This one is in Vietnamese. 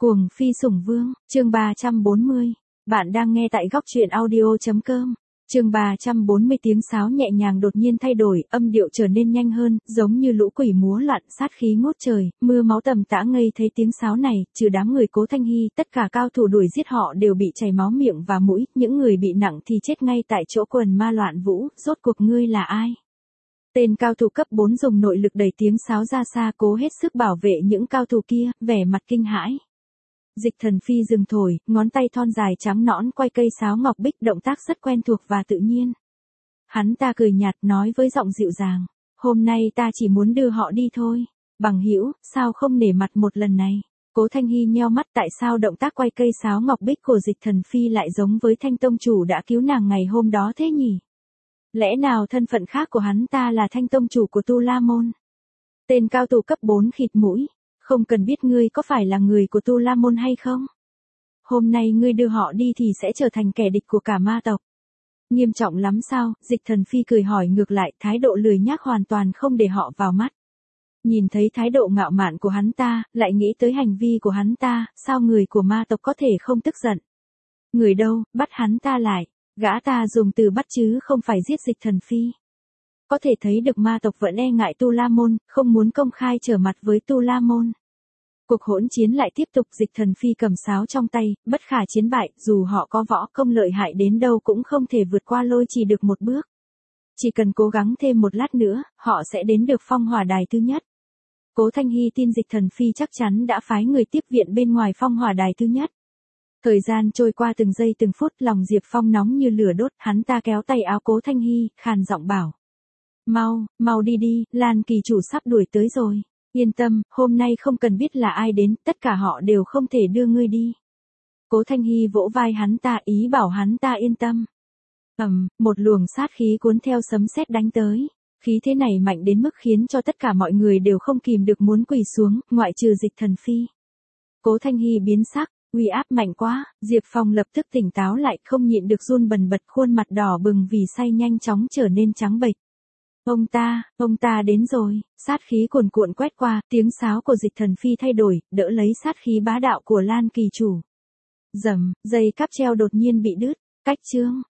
Cuồng phi sủng vương, chương 340. Bạn đang nghe tại góc truyện audio.com. Chương 340 tiếng sáo nhẹ nhàng đột nhiên thay đổi, âm điệu trở nên nhanh hơn, giống như lũ quỷ múa loạn, sát khí ngút trời, mưa máu tầm tã ngây thấy tiếng sáo này, trừ đám người Cố Thanh Hy, tất cả cao thủ đuổi giết họ đều bị chảy máu miệng và mũi, những người bị nặng thì chết ngay tại chỗ. Quần ma loạn vũ, rốt cuộc ngươi là ai? Tên cao thủ cấp 4 dùng nội lực đẩy tiếng sáo ra xa, cố hết sức bảo vệ những cao thủ kia, vẻ mặt kinh hãi. Dịch Thần Phi dừng thổi, ngón tay thon dài trắng nõn quay cây sáo ngọc bích, động tác rất quen thuộc và tự nhiên. Hắn ta cười nhạt nói với giọng dịu dàng, hôm nay ta chỉ muốn đưa họ đi thôi. Bằng hữu, sao không nể mặt một lần này? Cố Thanh Hy nheo mắt, tại sao động tác quay cây sáo ngọc bích của Dịch Thần Phi lại giống với Thanh tông chủ đã cứu nàng ngày hôm đó thế nhỉ? Lẽ nào thân phận khác của hắn ta là Thanh tông chủ của Tu La Môn? Tên cao thủ cấp 4 khịt mũi, không cần biết ngươi có phải là người của Tu La Môn hay không. Hôm nay ngươi đưa họ đi thì sẽ trở thành kẻ địch của cả ma tộc. Nghiêm trọng lắm sao? Dịch Thần Phi cười hỏi ngược lại, thái độ lười nhác hoàn toàn không để họ vào mắt. Nhìn thấy thái độ ngạo mạn của hắn ta, lại nghĩ tới hành vi của hắn ta, sao người của ma tộc có thể không tức giận? Người đâu, bắt hắn ta lại. Gã ta dùng từ bắt chứ không phải giết Dịch Thần Phi. Có thể thấy được ma tộc vẫn e ngại Tu La Môn, không muốn công khai trở mặt với Tu La Môn. Cuộc hỗn chiến lại tiếp tục, Dịch Thần Phi cầm sáo trong tay, bất khả chiến bại, dù họ có võ công lợi hại đến đâu cũng không thể vượt qua Lôi Trì được một bước. Chỉ cần cố gắng thêm một lát nữa, họ sẽ đến được phong hỏa đài thứ nhất. Cố Thanh Hy tin Dịch Thần Phi chắc chắn đã phái người tiếp viện bên ngoài phong hỏa đài thứ nhất. Thời gian trôi qua từng giây từng phút, lòng Diệp Phong nóng như lửa đốt, hắn ta kéo tay áo Cố Thanh Hy, khàn giọng bảo. Mau đi đi, Lan kỳ chủ sắp đuổi tới rồi. Yên tâm, hôm nay không cần biết là ai đến, tất cả họ đều không thể đưa ngươi đi. Cố Thanh Hy vỗ vai hắn ta, ý bảo hắn ta yên tâm. Một luồng sát khí cuốn theo sấm sét đánh tới. Khí thế này mạnh đến mức khiến cho tất cả mọi người đều không kìm được muốn quỳ xuống, ngoại trừ Dịch Thần Phi. Cố Thanh Hy biến sắc, uy áp mạnh quá, Diệp Phong lập tức tỉnh táo lại, không nhịn được run bần bật, khuôn mặt đỏ bừng vì say nhanh chóng trở nên trắng bệch. Ông ta đến rồi, sát khí cuồn cuộn quét qua, tiếng sáo của Dịch Thần Phi thay đổi, đỡ lấy sát khí bá đạo của Lan kỳ chủ. Dầm, dây cáp treo đột nhiên bị đứt, cách chương.